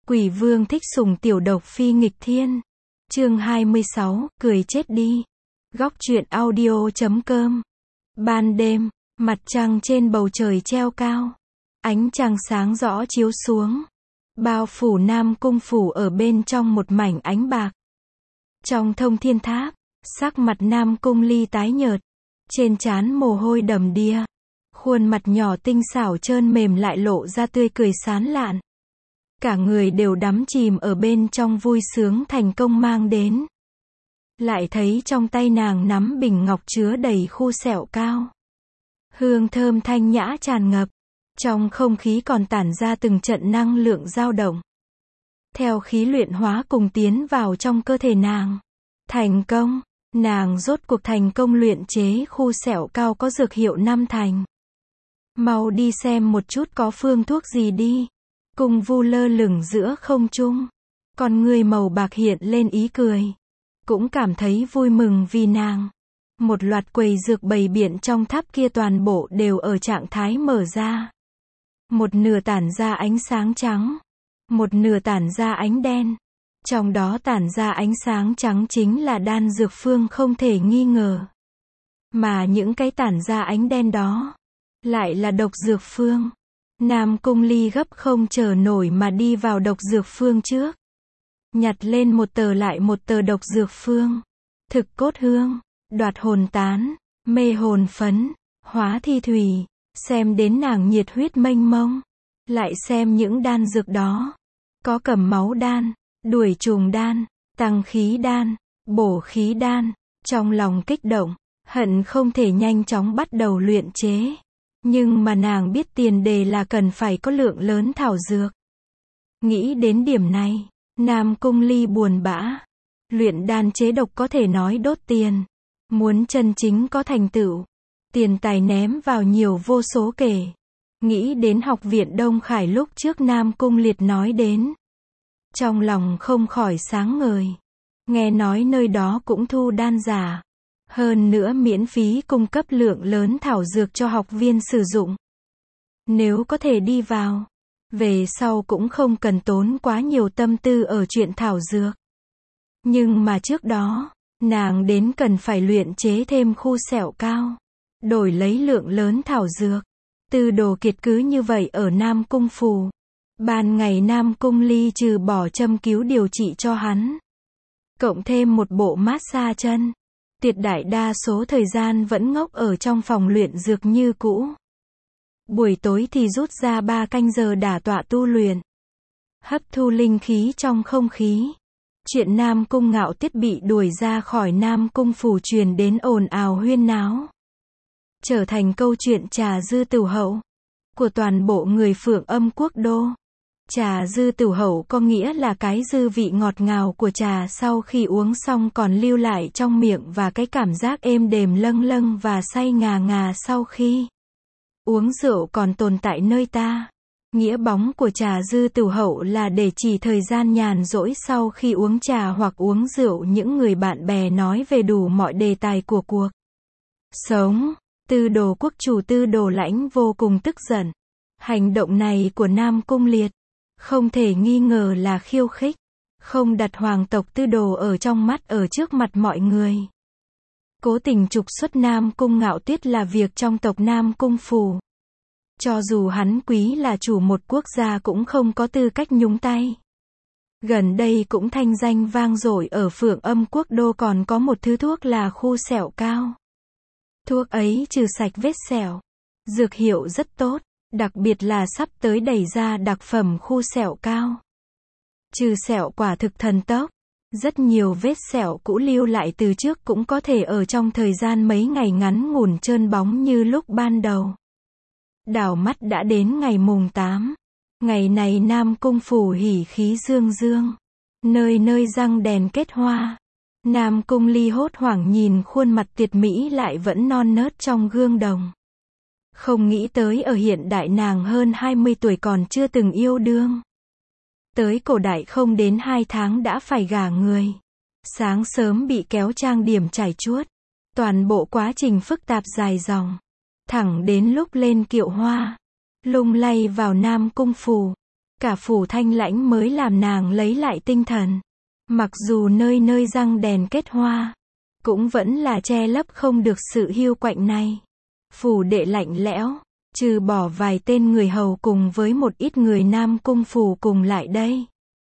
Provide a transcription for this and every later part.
Quỷ vương thích sủng tiểu độc phi nghịch thiên. Chương 26, cười chết đi. Góc truyện audio.com. Ban đêm, mặt trăng trên bầu trời treo cao. Ánh trăng sáng rõ chiếu xuống. Bao phủ Nam Cung phủ ở bên trong một mảnh ánh bạc. Trong thông thiên tháp, sắc mặt Nam Cung Ly tái nhợt. Trên trán mồ hôi đầm đìa. Khuôn mặt nhỏ tinh xảo trơn mềm lại lộ ra tươi cười sán lạn. Cả người đều đắm chìm ở bên trong vui sướng thành công mang đến. Lại thấy trong tay nàng nắm bình ngọc chứa đầy khu sẹo cao. Hương thơm thanh nhã tràn ngập. Trong không khí còn tản ra từng trận năng lượng dao động. Theo khí luyện hóa cùng tiến vào trong cơ thể nàng. Thành công, nàng rốt cuộc thành công luyện chế khu sẹo cao có dược hiệu 5 thành. Mau đi xem một chút có phương thuốc gì đi. Cung Vu lơ lửng giữa không trung. Con người màu bạc hiện lên ý cười. Cũng cảm thấy vui mừng vì nàng. Một loạt quầy dược bày biện trong tháp kia toàn bộ đều ở trạng thái mở ra. Một nửa tản ra ánh sáng trắng. Một nửa tản ra ánh đen. Trong đó tản ra ánh sáng trắng chính là đan dược phương không thể nghi ngờ. Mà những cái tản ra ánh đen đó lại là độc dược phương. Nam Cung Ly gấp không chờ nổi mà đi vào độc dược phương trước. Nhặt lên một tờ lại một tờ độc dược phương. Thực cốt hương, đoạt hồn tán, mê hồn phấn, hóa thi thủy. Xem đến nàng nhiệt huyết mênh mông. Lại xem những đan dược đó. Có cầm máu đan, đuổi trùng đan, tăng khí đan, bổ khí đan. Trong lòng kích động, hận không thể nhanh chóng bắt đầu luyện chế. Nhưng mà nàng biết tiền đề là cần phải có lượng lớn thảo dược. Nghĩ đến điểm này, Nam Cung Ly buồn bã. Luyện đan chế độc có thể nói đốt tiền. Muốn chân chính có thành tựu, tiền tài ném vào nhiều vô số kể. Nghĩ đến học viện Đông Khải lúc trước Nam Cung Liệt nói đến. Trong lòng không khỏi sáng ngời. Nghe nói nơi đó cũng thu đan giả. Hơn nữa miễn phí cung cấp lượng lớn thảo dược cho học viên sử dụng. Nếu có thể đi vào, về sau cũng không cần tốn quá nhiều tâm tư ở chuyện thảo dược. Nhưng mà trước đó, nàng đến cần phải luyện chế thêm khu sẹo cao. Đổi lấy lượng lớn thảo dược. Tư Đồ Kiệt cứ như vậy ở Nam Cung phủ. Ban ngày Nam Cung Ly trừ bỏ châm cứu điều trị cho hắn. Cộng thêm một bộ massage chân. Tuyệt đại đa số thời gian vẫn ngốc ở trong phòng luyện dược như cũ. Buổi tối thì rút ra 3 canh giờ đả tọa tu luyện. Hấp thu linh khí trong không khí. Chuyện Nam Cung Ngạo Tiết bị đuổi ra khỏi Nam Cung phủ truyền đến ồn ào huyên náo. Trở thành câu chuyện trà dư tửu hậu của toàn bộ người Phượng Âm Quốc đô. Trà dư tửu hậu có nghĩa là cái dư vị ngọt ngào của trà sau khi uống xong còn lưu lại trong miệng và cái cảm giác êm đềm lâng lâng và say ngà ngà sau khi uống rượu còn tồn tại nơi ta. Nghĩa bóng của trà dư tửu hậu là để chỉ thời gian nhàn rỗi sau khi uống trà hoặc uống rượu những người bạn bè nói về đủ mọi đề tài của cuộc sống. Tư Đồ quốc chủ Tư Đồ Lãnh vô cùng tức giận. Hành động này của Nam Cung Liệt không thể nghi ngờ là khiêu khích. Không đặt hoàng tộc Tư Đồ ở trong mắt ở trước mặt mọi người. Cố tình trục xuất Nam Cung Ngạo Tuyết là việc trong tộc Nam Cung phủ. Cho dù hắn quý là chủ một quốc gia cũng không có tư cách nhúng tay. Gần đây cũng thanh danh vang dội ở Phượng Âm Quốc đô còn có một thứ thuốc là khu sẹo cao. Thuốc ấy trừ sạch vết sẹo. Dược hiệu rất tốt. Đặc biệt là sắp tới đẩy ra đặc phẩm khu sẹo cao. Trừ sẹo quả thực thần tốc. Rất nhiều vết sẹo cũ lưu lại từ trước cũng có thể ở trong thời gian mấy ngày ngắn ngủn trơn bóng như lúc ban đầu. Đảo mắt đã đến ngày mùng 8. Ngày này Nam Cung phủ hỉ khí dương dương. Nơi nơi răng đèn kết hoa. Nam Cung Ly hốt hoảng nhìn khuôn mặt tuyệt mỹ lại vẫn non nớt trong gương đồng. Không nghĩ tới ở hiện đại nàng hơn 20 tuổi còn chưa từng yêu đương. Tới cổ đại không đến 2 tháng đã phải gả người. Sáng sớm bị kéo trang điểm trải chuốt. Toàn bộ quá trình phức tạp dài dòng. Thẳng đến lúc lên kiệu hoa. Lung lay vào Nam Cung phủ. Cả phủ Thanh Lãnh mới làm nàng lấy lại tinh thần. Mặc dù nơi nơi răng đèn kết hoa, cũng vẫn là che lấp không được sự hiu quạnh này. Phủ đệ lạnh lẽo, trừ bỏ vài tên người hầu cùng với một ít người Nam Cung phủ cùng lại đây.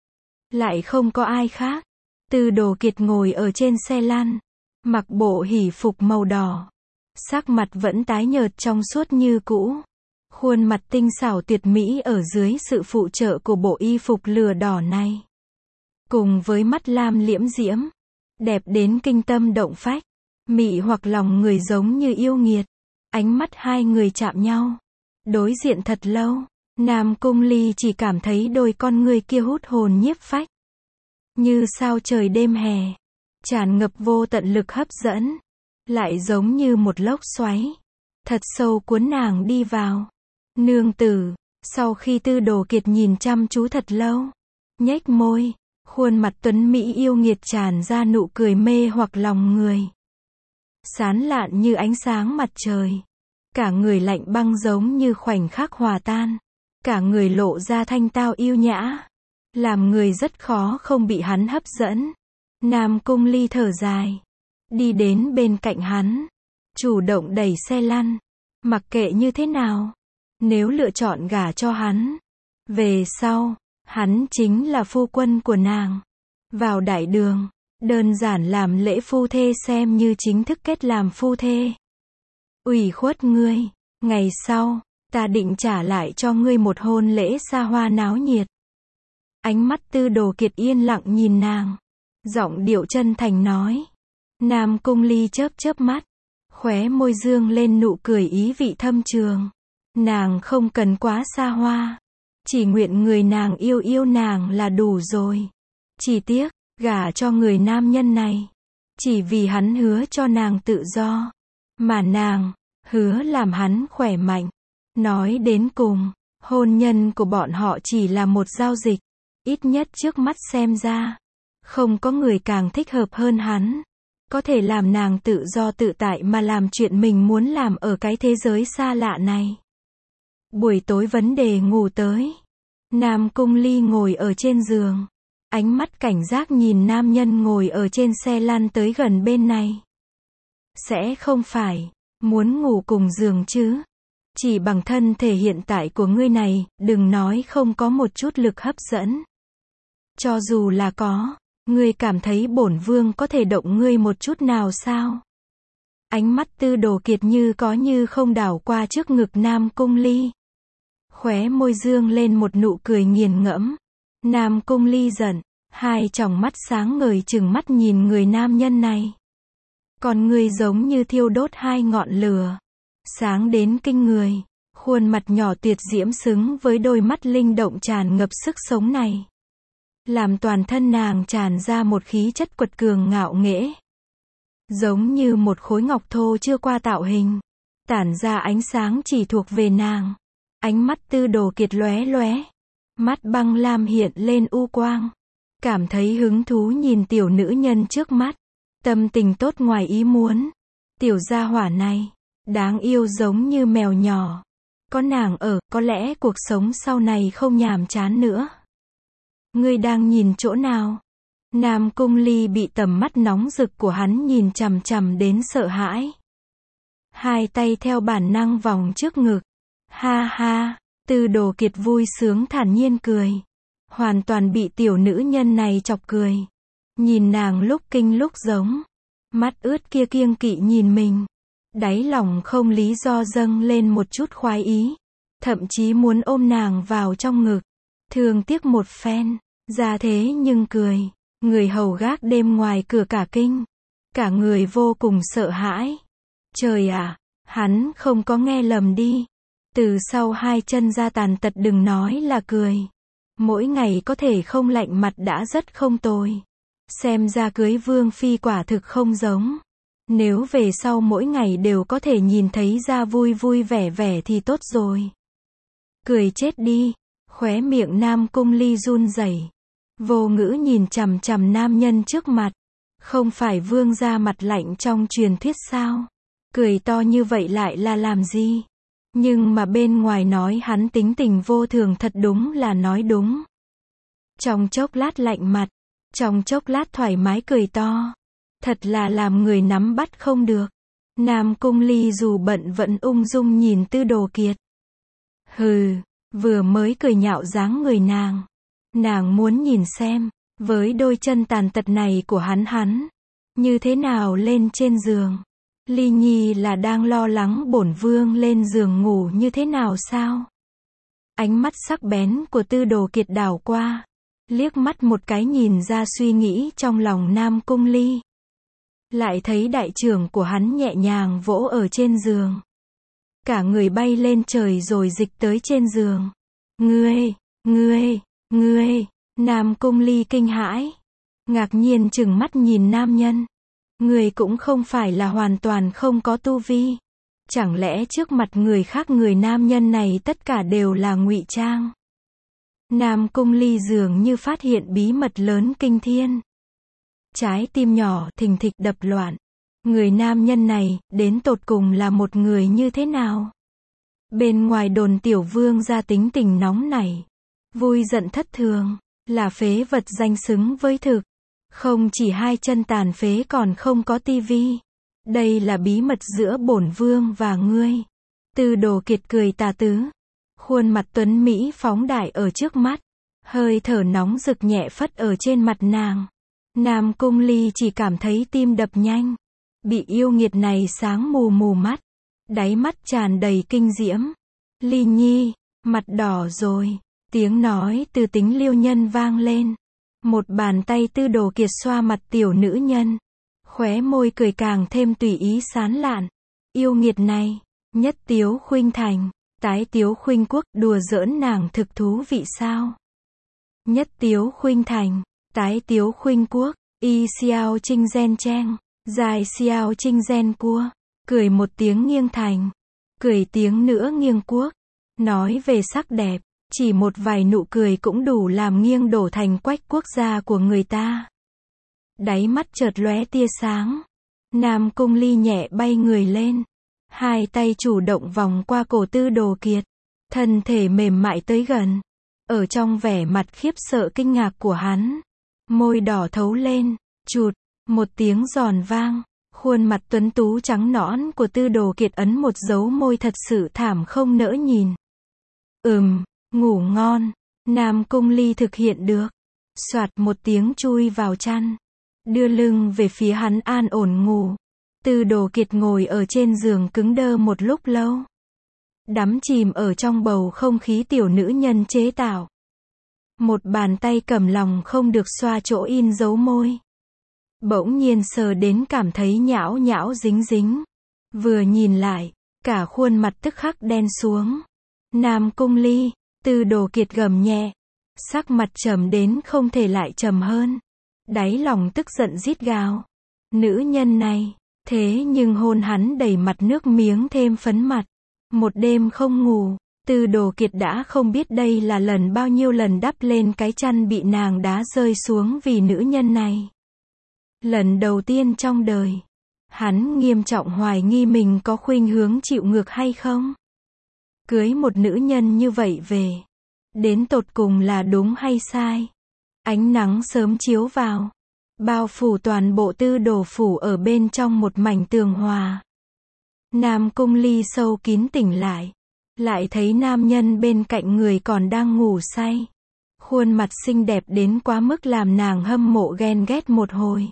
Lại không có ai khác. Tư Đồ Kiệt ngồi ở trên xe lăn, mặc bộ hỷ phục màu đỏ. Sắc mặt vẫn tái nhợt trong suốt như cũ. Khuôn mặt tinh xảo tuyệt mỹ ở dưới sự phụ trợ của bộ y phục lửa đỏ này. Cùng với mắt lam liễm diễm, đẹp đến kinh tâm động phách, mị hoặc lòng người giống như yêu nghiệt. Ánh mắt hai người chạm nhau, đối diện thật lâu, Nam Cung Ly chỉ cảm thấy đôi con người kia hút hồn nhiếp phách. Như sao trời đêm hè, tràn ngập vô tận lực hấp dẫn, lại giống như một lốc xoáy, thật sâu cuốn nàng đi vào. Nương tử, sau khi Tư Đồ Kiệt nhìn chăm chú thật lâu, nhếch môi, khuôn mặt tuấn mỹ yêu nghiệt tràn ra nụ cười mê hoặc lòng người. Sán lạn như ánh sáng mặt trời. Cả người lạnh băng giống như khoảnh khắc hòa tan. Cả người lộ ra thanh tao yêu nhã. Làm người rất khó không bị hắn hấp dẫn. Nam Cung Ly thở dài. Đi đến bên cạnh hắn. Chủ động đẩy xe lăn. Mặc kệ như thế nào. Nếu lựa chọn gả cho hắn. Về sau, hắn chính là phu quân của nàng. Vào đại đường. Đơn giản làm lễ phu thê xem như chính thức kết làm phu thê. Ủy khuất ngươi. Ngày sau, ta định trả lại cho ngươi một hôn lễ xa hoa náo nhiệt. Ánh mắt Tư Đồ Kiệt yên lặng nhìn nàng. Giọng điệu chân thành nói. Nam Cung Ly chớp chớp mắt. Khóe môi dương lên nụ cười ý vị thâm trường. Nàng không cần quá xa hoa. Chỉ nguyện người nàng yêu yêu nàng là đủ rồi. Chỉ tiếc, gả cho người nam nhân này. Chỉ vì hắn hứa cho nàng tự do. Mà nàng, hứa làm hắn khỏe mạnh. Nói đến cùng, hôn nhân của bọn họ chỉ là một giao dịch. Ít nhất trước mắt xem ra. Không có người càng thích hợp hơn hắn. Có thể làm nàng tự do tự tại mà làm chuyện mình muốn làm ở cái thế giới xa lạ này. Buổi tối vấn đề ngủ tới. Nam Cung Ly ngồi ở trên giường. Ánh mắt cảnh giác nhìn nam nhân ngồi ở trên xe lăn tới gần bên này. Sẽ không phải muốn ngủ cùng giường chứ? Chỉ bằng thân thể hiện tại của ngươi này, đừng nói không có một chút lực hấp dẫn. Cho dù là có, ngươi cảm thấy bổn vương có thể động ngươi một chút nào sao? Ánh mắt Tư Đồ Kiệt như có như không đảo qua trước ngực Nam Cung Ly. Khóe môi dương lên một nụ cười nghiền ngẫm. Nam Cung Ly giận, hai tròng mắt sáng ngời trừng mắt nhìn người nam nhân này. Còn người giống như thiêu đốt hai ngọn lửa, sáng đến kinh người, khuôn mặt nhỏ tuyệt diễm xứng với đôi mắt linh động tràn ngập sức sống này. Làm toàn thân nàng tràn ra một khí chất quật cường ngạo nghễ. Giống như một khối ngọc thô chưa qua tạo hình, tản ra ánh sáng chỉ thuộc về nàng. Ánh mắt Tư Đồ Kiệt lóe lóe, mắt băng lam hiện lên u quang. Cảm thấy hứng thú nhìn tiểu nữ nhân trước mắt. Tâm tình tốt ngoài ý muốn. Tiểu gia hỏa này, đáng yêu giống như mèo nhỏ. Có nàng ở, có lẽ cuộc sống sau này không nhàm chán nữa. Ngươi đang nhìn chỗ nào? Nam Cung Ly bị tầm mắt nóng rực của hắn nhìn chằm chằm đến sợ hãi. Hai tay theo bản năng vòng trước ngực. Ha ha, Tư Đồ Kiệt vui sướng thản nhiên cười. Hoàn toàn bị tiểu nữ nhân này chọc cười. Nhìn nàng lúc kinh lúc giống. Mắt ướt kia kiêng kỵ nhìn mình. Đáy lòng không lý do dâng lên một chút khoái ý. Thậm chí muốn ôm nàng vào trong ngực. Thương tiếc một phen. Ra thế nhưng cười. Người hầu gác đêm ngoài cửa cả kinh. Cả người vô cùng sợ hãi. Trời ạ, hắn không có nghe lầm đi. Từ sau hai chân ra tàn tật đừng nói là cười. Mỗi ngày có thể không lạnh mặt đã rất không tồi. Xem ra cưới vương phi quả thực không giống. Nếu về sau mỗi ngày đều có thể nhìn thấy ra vui vui vẻ vẻ thì tốt rồi. Cười chết đi. Khóe miệng Nam Cung Ly run rẩy. Vô ngữ nhìn chằm chằm nam nhân trước mặt. Không phải vương gia mặt lạnh trong truyền thuyết sao? Cười to như vậy lại là làm gì? Nhưng mà bên ngoài nói hắn tính tình vô thường thật đúng là nói đúng. Trong chốc lát lạnh mặt, trong chốc lát thoải mái cười to. Thật là làm người nắm bắt không được. Nam Cung Ly dù bận vẫn ung dung nhìn Tư Đồ Kiệt. Hừ, vừa mới cười nhạo dáng người nàng. Nàng muốn nhìn xem, với đôi chân tàn tật này của hắn, như thế nào lên trên giường. Ly Nhi là đang lo lắng bổn vương lên giường ngủ như thế nào sao? Ánh mắt sắc bén của Tư Đồ Kiệt đảo qua, liếc mắt một cái nhìn ra suy nghĩ trong lòng Nam Cung Ly. Lại thấy đại trưởng của hắn nhẹ nhàng vỗ ở trên giường. Cả người bay lên trời rồi dịch tới trên giường. Ngươi, Nam Cung Ly kinh hãi. Ngạc nhiên chừng mắt nhìn nam nhân. Ngươi cũng không phải là hoàn toàn không có tu vi. Chẳng lẽ trước mặt người khác người nam nhân này tất cả đều là ngụy trang? Nam Cung Ly dường như phát hiện bí mật lớn kinh thiên. Trái tim nhỏ thình thịch đập loạn. Người nam nhân này, đến tột cùng là một người như thế nào? Bên ngoài đồn tiểu vương ra tính tình nóng nảy, vui giận thất thường, là phế vật danh xứng với thực. Không chỉ hai chân tàn phế còn không có tivi. Đây là bí mật giữa bổn vương và ngươi. Tư Đồ Kiệt cười tà tứ. Khuôn mặt tuấn Mỹ phóng đại ở trước mắt. Hơi thở nóng rực nhẹ phất ở trên mặt nàng. Nam Cung Ly chỉ cảm thấy tim đập nhanh. Bị yêu nghiệt này sáng mù mù mắt. Đáy mắt tràn đầy kinh diễm. Ly Nhi, mặt đỏ rồi. Tiếng nói từ tính liêu nhân vang lên. Một bàn tay Tư Đồ Kiệt xoa mặt tiểu nữ nhân. Khóe môi cười càng thêm tùy ý sán lạn. Yêu nghiệt này, nhất tiếu khuynh thành, tái tiếu khuynh quốc, đùa giỡn nàng thực thú vị sao? Nhất tiếu khuynh thành, tái tiếu khuynh quốc, y xiao trinh gen cheng, dài xiao trinh gen cua, cười một tiếng nghiêng thành, cười tiếng nữa nghiêng quốc. Nói về sắc đẹp, chỉ một vài nụ cười cũng đủ làm nghiêng đổ thành quách quốc gia của người ta. Đáy mắt chợt lóe tia sáng. Nam Cung Ly nhẹ bay người lên. Hai tay chủ động vòng qua cổ Tư Đồ Kiệt. Thân thể mềm mại tới gần. Ở trong vẻ mặt khiếp sợ kinh ngạc của hắn. Môi đỏ thấu lên. Chụt, một tiếng giòn vang. Khuôn mặt tuấn tú trắng nõn của Tư Đồ Kiệt ấn một dấu môi thật sự thảm không nỡ nhìn. Ngủ ngon. Nam Cung Ly thực hiện được. Soạt một tiếng chui vào chăn. Đưa lưng về phía hắn an ổn ngủ. Tư Đồ Kiệt ngồi ở trên giường cứng đơ một lúc lâu. Đắm chìm ở trong bầu không khí tiểu nữ nhân chế tạo. Một bàn tay cầm lòng không được xoa chỗ in dấu môi. Bỗng nhiên sờ đến cảm thấy nhão nhão dính dính. Vừa nhìn lại, cả khuôn mặt tức khắc đen xuống. Nam Cung Ly, Tư Đồ Kiệt gầm nhẹ. Sắc mặt trầm đến không thể lại trầm hơn. Đáy lòng tức giận rít gào. Nữ nhân này, thế nhưng hôn hắn đầy mặt nước miếng thêm phấn mặt. Một đêm không ngủ, Tư Đồ Kiệt đã không biết đây là lần bao nhiêu lần đắp lên cái chăn bị nàng đá rơi xuống vì nữ nhân này. Lần đầu tiên trong đời, hắn nghiêm trọng hoài nghi mình có khuynh hướng chịu ngược hay không. Cưới một nữ nhân như vậy về, đến tột cùng là đúng hay sai. Ánh nắng sớm chiếu vào, bao phủ toàn bộ Tư Đồ phủ ở bên trong một mảnh tường hòa. Nam Cung Ly sâu kín tỉnh lại thấy nam nhân bên cạnh người còn đang ngủ say. Khuôn mặt xinh đẹp đến quá mức làm nàng hâm mộ ghen ghét một hồi.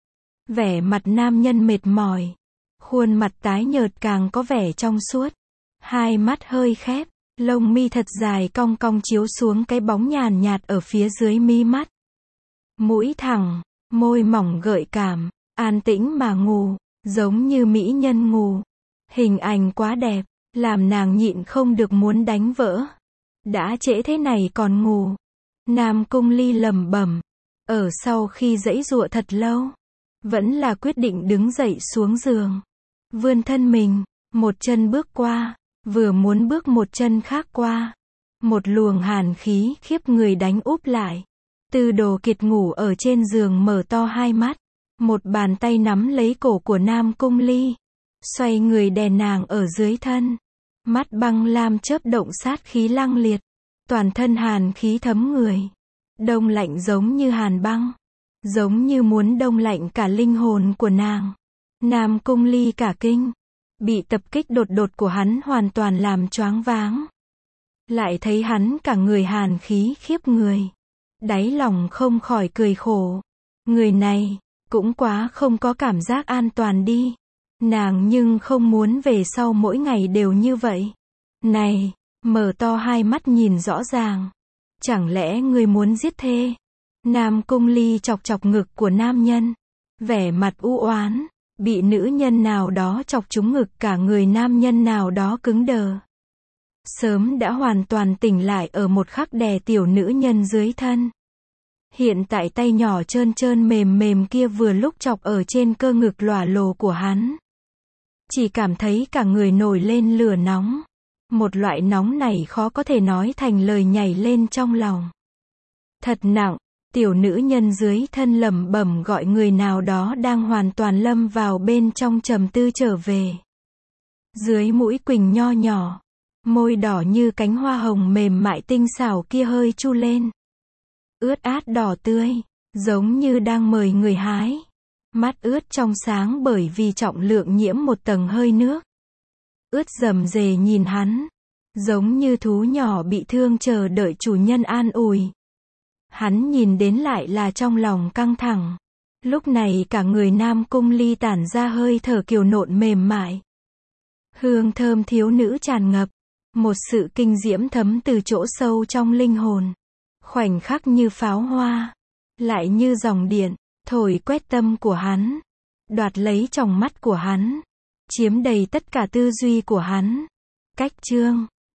Vẻ mặt nam nhân mệt mỏi, khuôn mặt tái nhợt càng có vẻ trong suốt. Hai mắt hơi khép, lông mi thật dài cong cong chiếu xuống cái bóng nhàn nhạt ở phía dưới mi mắt. Mũi thẳng, môi mỏng gợi cảm, an tĩnh mà ngủ, giống như mỹ nhân ngủ. Hình ảnh quá đẹp, làm nàng nhịn không được muốn đánh vỡ. Đã trễ thế này còn ngủ. Nam Cung Ly lẩm bẩm. Ở sau khi giãy giụa thật lâu, vẫn là quyết định đứng dậy xuống giường. Vươn thân mình, một chân bước qua, vừa muốn bước một chân khác qua. Một luồng hàn khí khiếp người đánh úp lại. Tư Đồ Kiệt ngủ ở trên giường mở to hai mắt. Một bàn tay nắm lấy cổ của Nam Cung Ly. Xoay người đè nàng ở dưới thân. Mắt băng lam chớp động sát khí lăng liệt. Toàn thân hàn khí thấm người. Đông lạnh giống như hàn băng. Giống như muốn đông lạnh cả linh hồn của nàng. Nam Cung Ly cả kinh. Bị tập kích đột đột của hắn hoàn toàn làm choáng váng. Lại thấy hắn cả người hàn khí khiếp người. Đáy lòng không khỏi cười khổ. Người này, cũng quá không có cảm giác an toàn đi. Nàng nhưng không muốn về sau mỗi ngày đều như vậy. Này, mở to hai mắt nhìn rõ ràng. Chẳng lẽ ngươi muốn giết thê? Nam Cung Ly chọc chọc ngực của nam nhân. Vẻ mặt u oán, bị nữ nhân nào đó chọc trúng ngực, cả người nam nhân nào đó cứng đờ. Sớm đã hoàn toàn tỉnh lại ở một khắc đè tiểu nữ nhân dưới thân. Hiện tại tay nhỏ trơn trơn mềm mềm kia vừa lúc chọc ở trên cơ ngực lòa lồ của hắn. Chỉ cảm thấy cả người nổi lên lửa nóng. Một loại nóng này khó có thể nói thành lời, nhảy lên trong lòng. Thật nặng, tiểu nữ nhân dưới thân lẩm bẩm gọi người nào đó đang hoàn toàn lâm vào bên trong trầm tư trở về. Dưới mũi quỳnh nho nhỏ, môi đỏ như cánh hoa hồng mềm mại tinh xảo kia hơi chu lên. Ướt át đỏ tươi, giống như đang mời người hái. Mắt ướt trong sáng bởi vì trọng lượng nhiễm một tầng hơi nước. Ướt rầm rề nhìn hắn, giống như thú nhỏ bị thương chờ đợi chủ nhân an ủi. Hắn nhìn đến lại là trong lòng căng thẳng. Lúc này cả người Nam Cung Ly tản ra hơi thở kiều nộn mềm mại. Hương thơm thiếu nữ tràn ngập, một sự kinh diễm thấm từ chỗ sâu trong linh hồn. Khoảnh khắc như pháo hoa, lại như dòng điện, thổi quét tâm của hắn, đoạt lấy tròng mắt của hắn, chiếm đầy tất cả tư duy của hắn. Cách chương